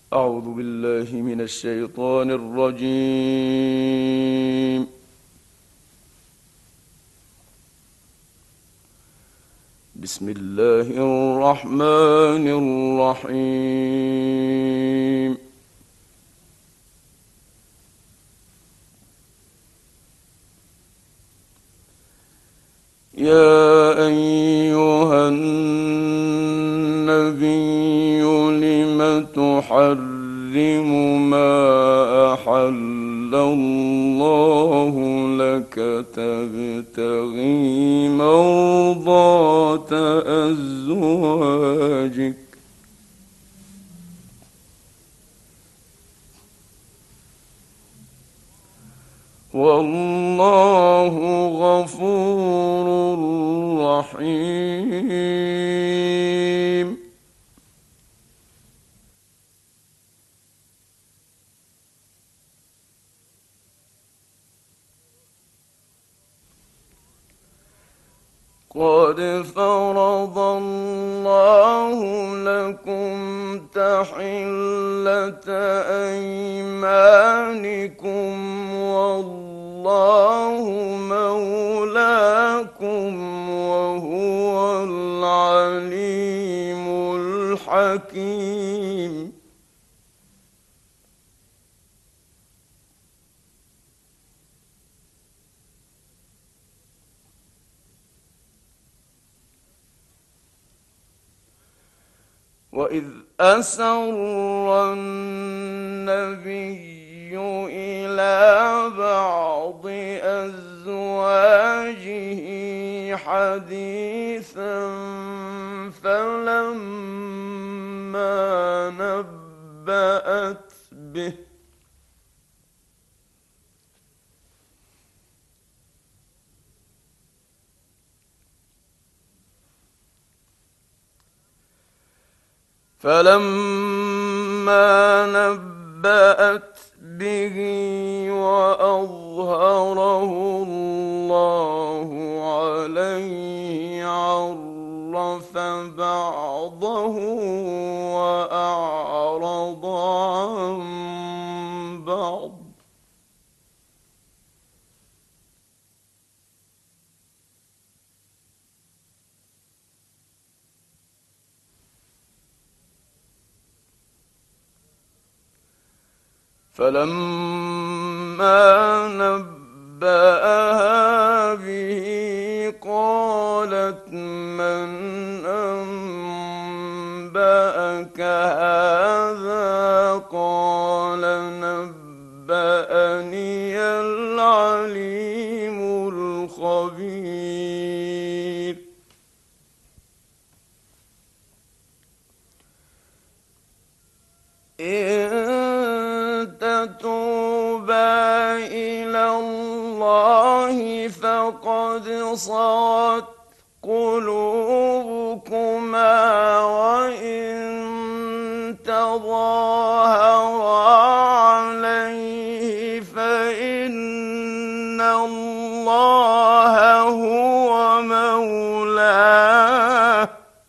أعوذ بالله من الشيطان الرجيم. بسم الله الرحمن الرحيم. يا أيها النبي لم تحرم ما أحل الله لك تبتغي مرضات أزواجك والله غفور رحيم. قد فرض الله لكم تحلة أيمانكم والله مولاكم وهو العليم الحكيم. وإذ أسر النبي إلى بعض أزواجه حديثا فلما نبأت به وأظهره الله عليه عرف بعضه وأعرض عن بعض. فلما نبأها به قالت من أنبأك هذا قال نبأني العليم الخبير. تتوبا إلى الله فقد صغت قلوبكما وإن تظاهرا عليه فإن الله هو مولاه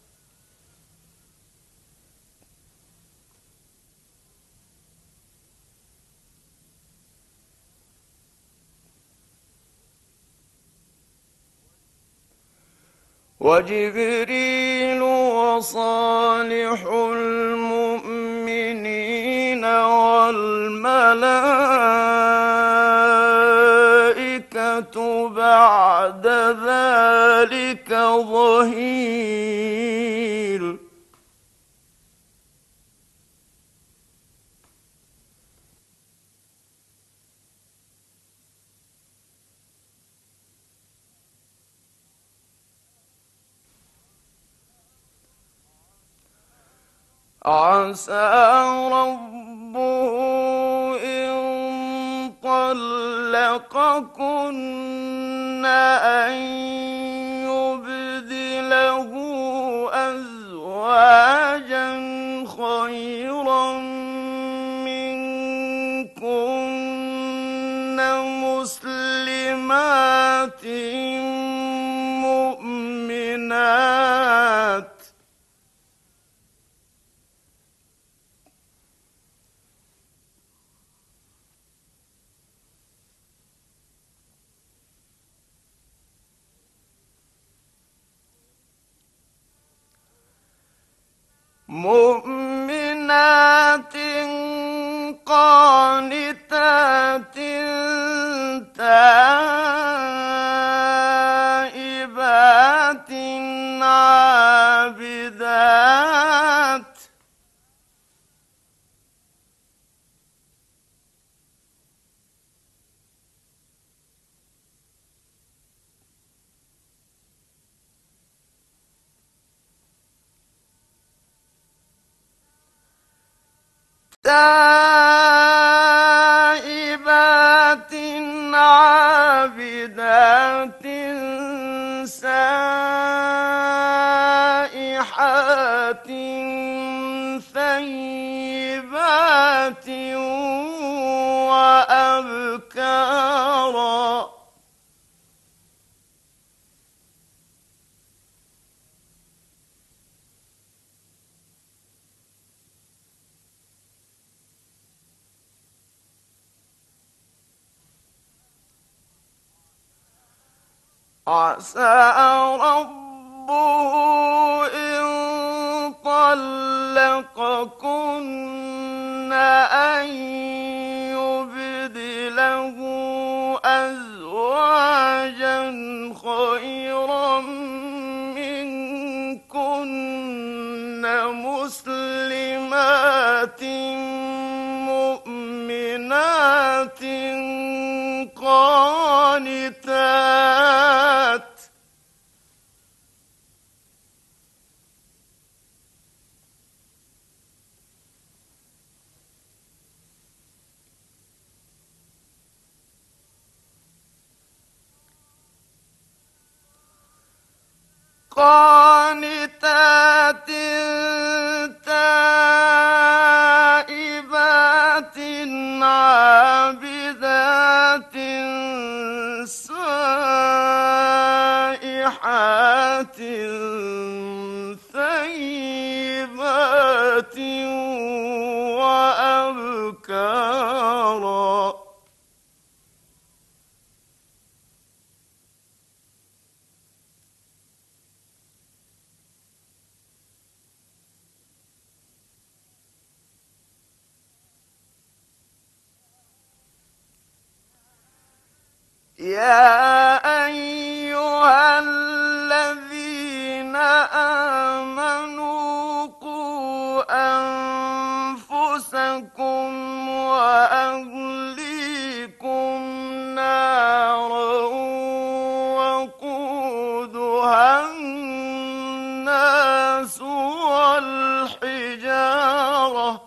وجبريل وصالح المؤمنين والملائكة بعد ذلك ظهير. عسى ربه إن طلقكن أن يبدله أزواجا خيرا منكن مسلمات مؤمنات مؤمنات قانتات تائبات عابدات تائبات عابدات سائحات ثيبات وأبكارا عسى ربه إن طلقكن أن يبدله أزواجا خيرا منكن مسلمات مؤمنات قانتات قانتات تائبات عابدات سائحات ثيبات وأبكارا يا أيها الذين آمنوا قوا أنفسكم وأهليكم نارا وقودها الناس والحجارة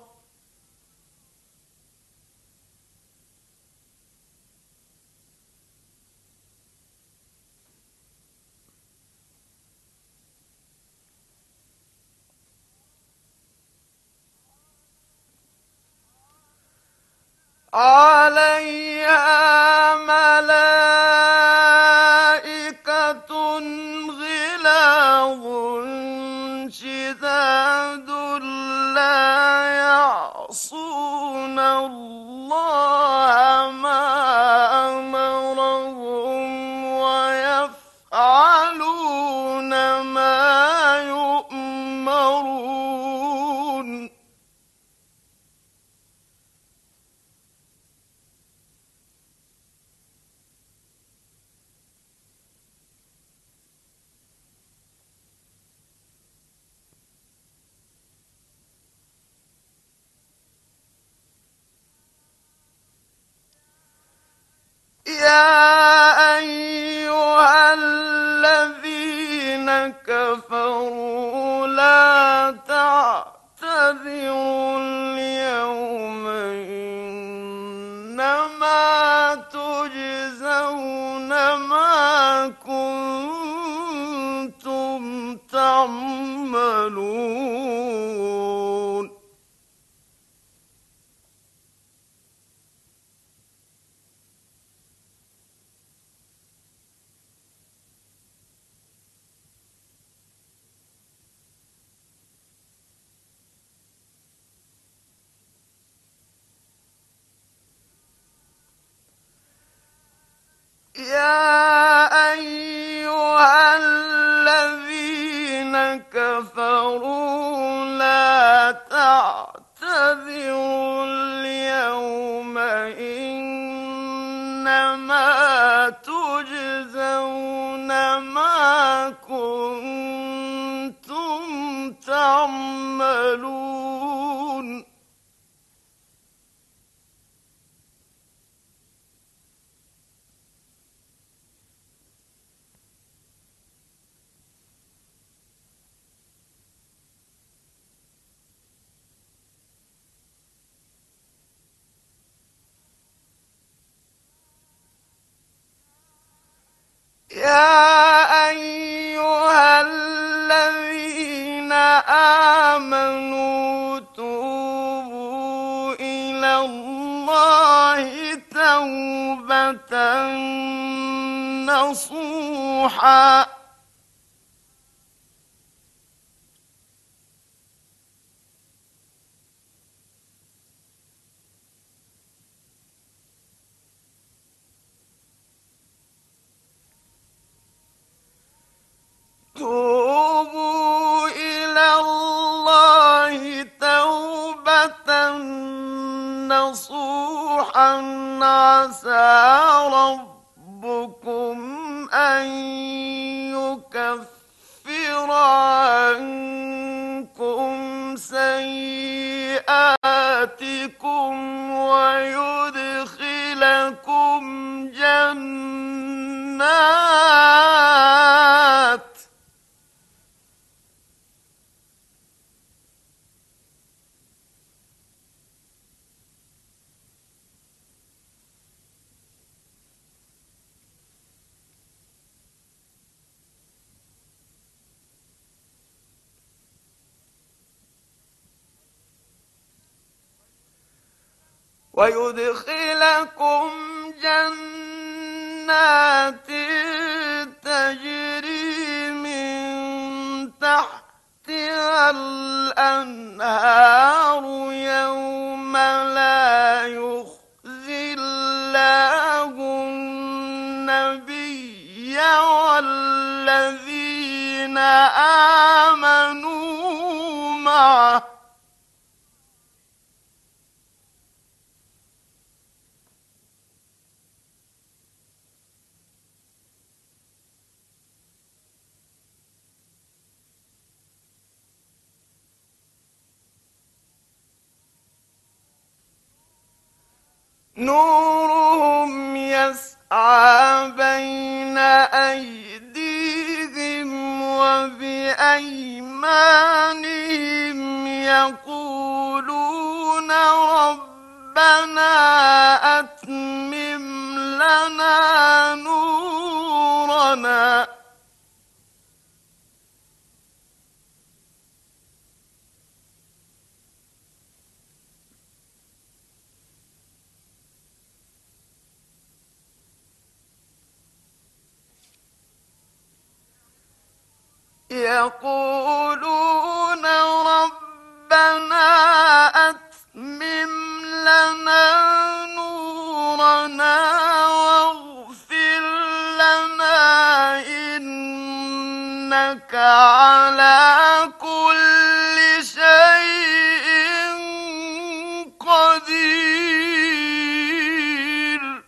عليها ملائكة غلاظ شداد لا يعصون الله ما أمرهم ويفعلون ما يؤمرون يا أيها الذين كفروا لا تعتذروا اليوم إنما تجزون ما كنتم تعملون يا أيها الذين كفروا لا يا أيها الذين آمنوا توبوا إلى الله توبة نصوحا توبوا إلى الله توبة نصوحا عسى ربكم أن يكفر عنكم سيئاتكم ويدخلكم جنات ويدخلكم جنات تجري من تحتها الأنهار يوم لا يخزي الله النبي والذين آمنوا معه نورهم يسعى بين أيديهم وبأيمانهم يقولون ربنا أتمم لنا نورنا يقولون ربنا أتمم لنا نورنا واغفر لنا إنك على كل شيء قدير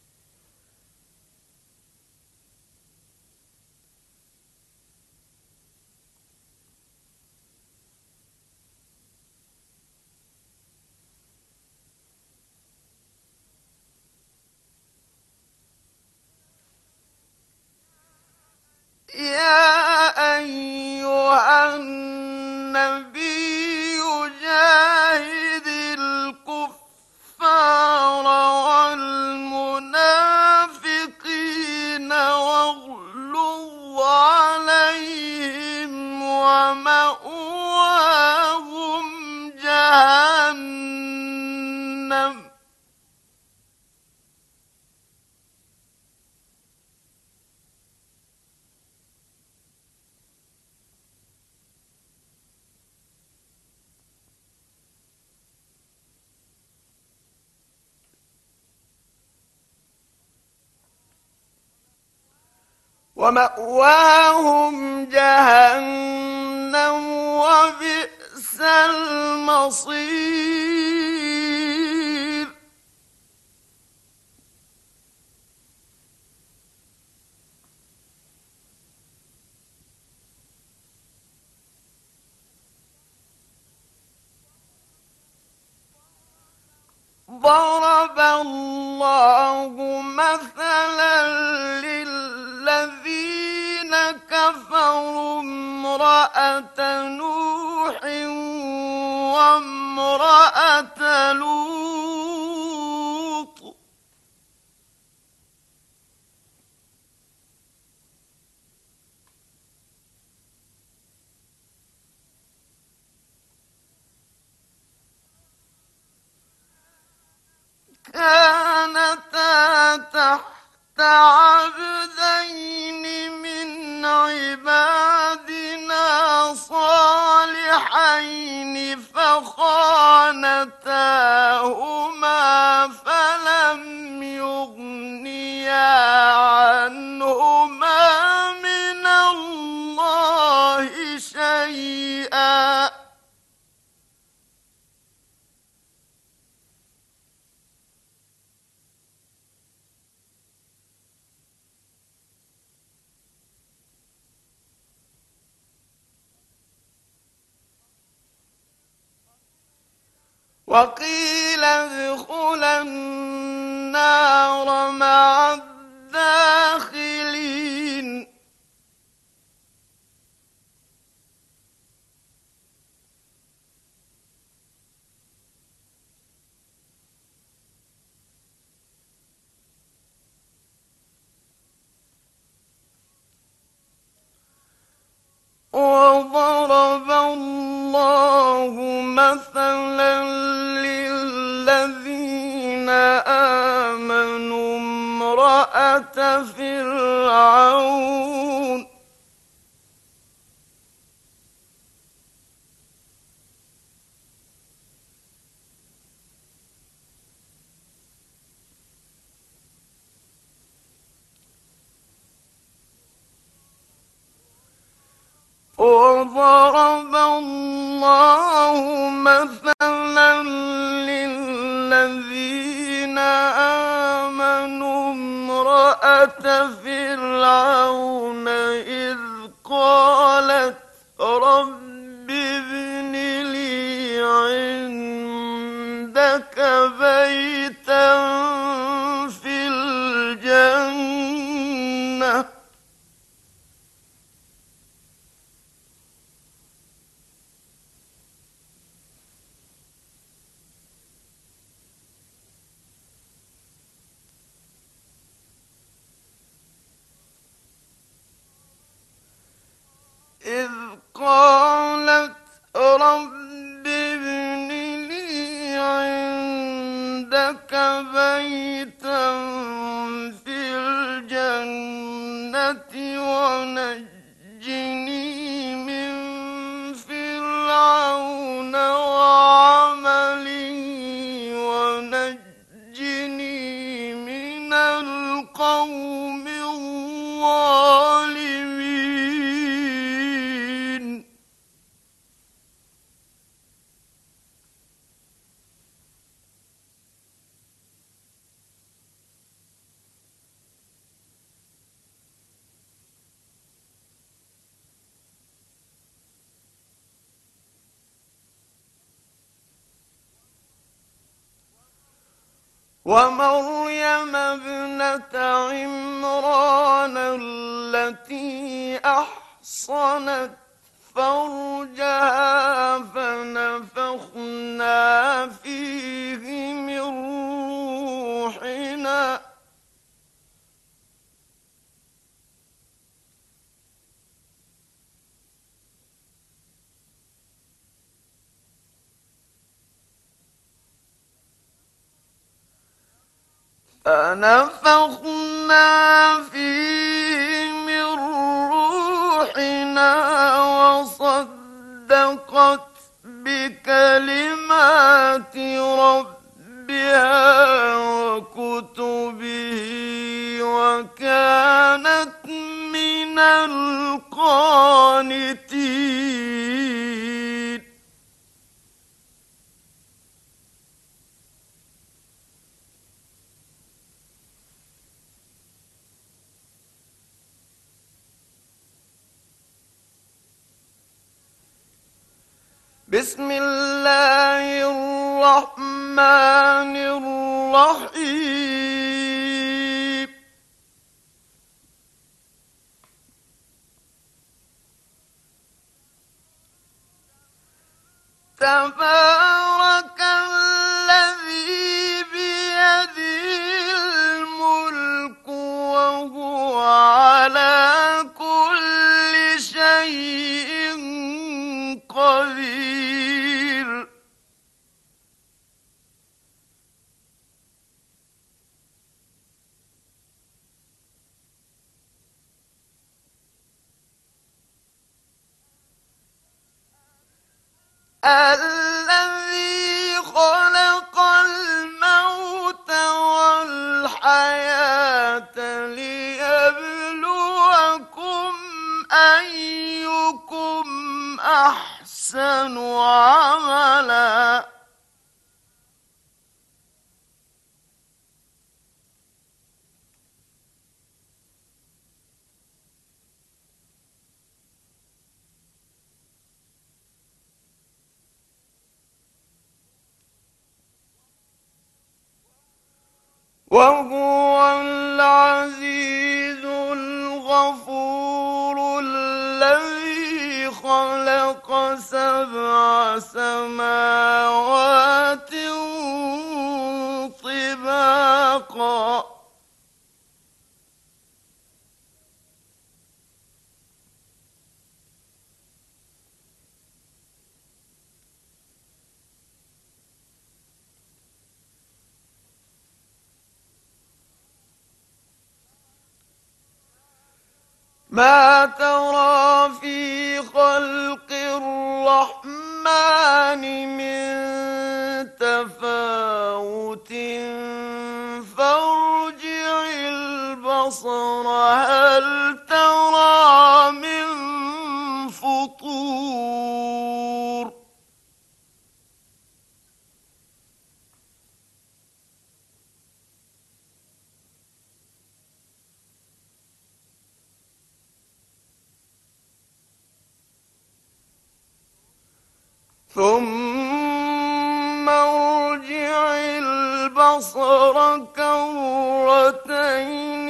يا أيها النبي جاهد الكفار والمنافقين واغلظ عليهم ومأواهم جهنم ومأواهم جهنم وبئس المصير ضرب الله مثلا للذين كفروا امرأة نوح وامرأة لوط كانتا تحت عبدين من عبادنا صالحين فخانتاهما فلم يغنيا عنهما من الله شيئا وقيل ادخلا النار مع الداخلين وضرب الله مثلا للذين آمنوا امرأة فرعون وضرب الله مثلا للذين آمنوا امرأة فرعون إذ قالت رب ابن لي عندك بيتا في الجنة إذ قالت رب ابن لي عندك بيتا في الجنة ونجني من فرعون وعمله ونجني من القوم الظالمين ومريم ابنة عمران التي أحصنت فرجها فنفخنا فيه من روحنا فيه من روحنا وصدقت بكلمات ربها وكتبه وكانت من القانتين بسم الله الرحمن الرحيم تبارك الذي بيده الملك وهو على كل شيء قدير الذي خلق الموت والحياة ليبلوكم أيكم أحسن عملا. وهو العزيز الغفور الذي خلق 7 سماوات طباقا ما ترى في خلق الرحمن من تفاوت فارجع البصر هل ترى من فطور. ثم ارجع البصر كرتين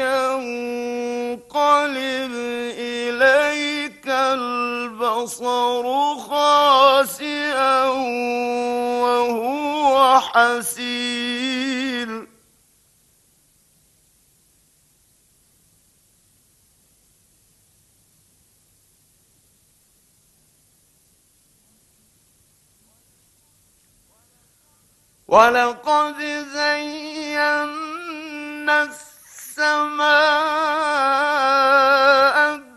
ينقلب إليك البصر خاسئا وهو حسير. ولقد زينا السماء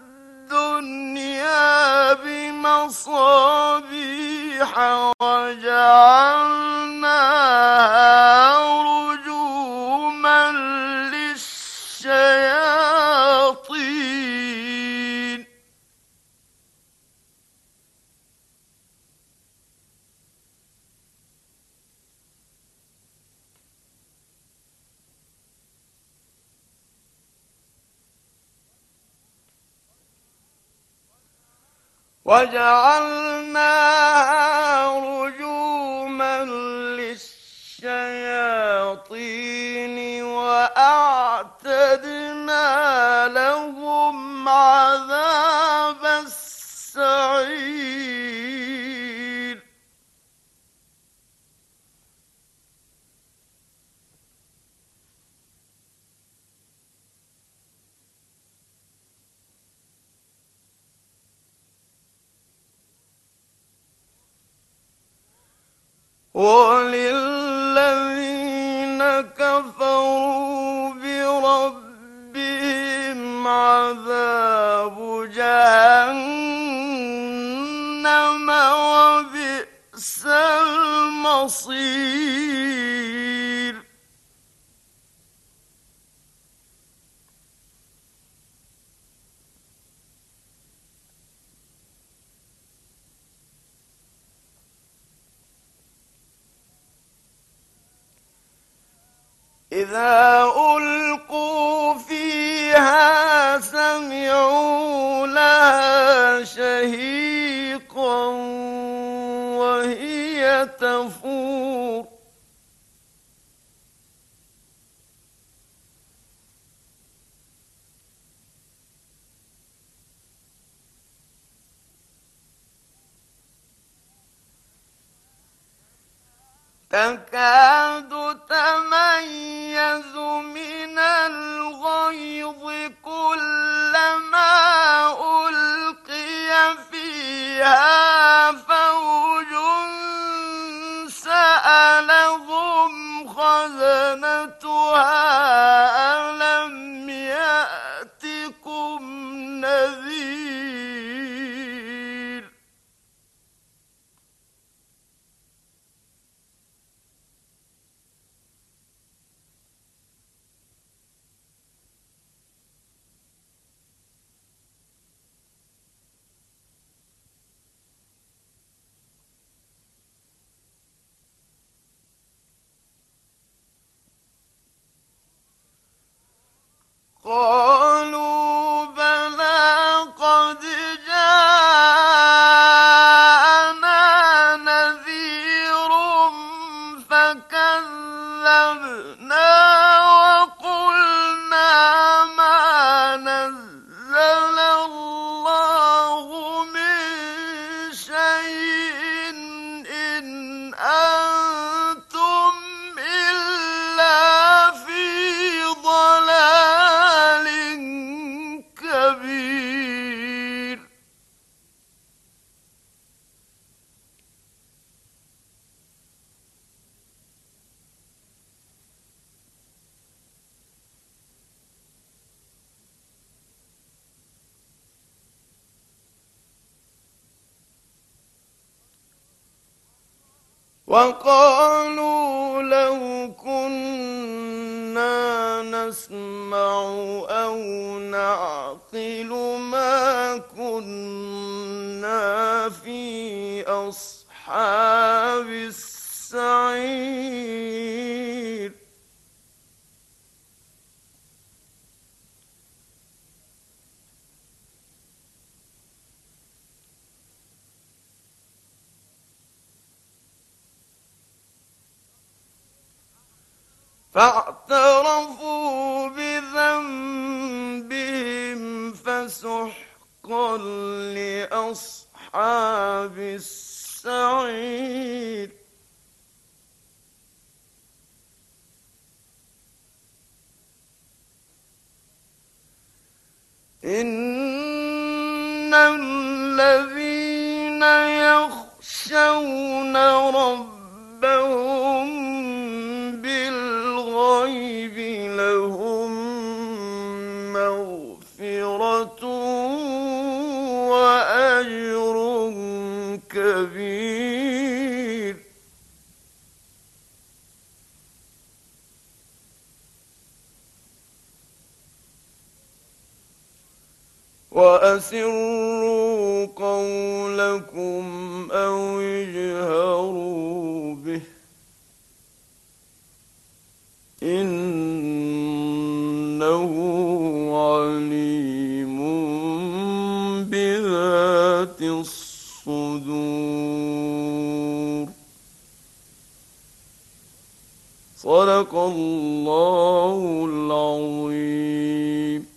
الدنيا بمصابيح وجعلناها رجوما للشياطين. وجعلناها رجوما للشياطين وأعتدنا لهم عذاب السعير. وللذين كفروا بربهم عذاب جهنم وبئس المصير. إذا ألقوا فيها سمعوا لها شهيقا وهي تفور. تكاد تميز من الغيظ كلما ألقي فيها فوج سألهم خزنتها ألم يأتكم نذير. فكذبنا وقلنا ما نزل الله من شيء إن أنتم إلا في ضلال كبير. وقالوا لو كنا نسمع أو نعقل ما كنا في أصحاب السعير. فاعترفوا بذنبهم فسحقا لأصحاب السعير. إن الذين يخشون ربهم بالغيب لهم مغفرة وأجر كبير. وأسروا قولكم أو اجهروا به إنه عليم بذات الصدور. صدق الله العظيم.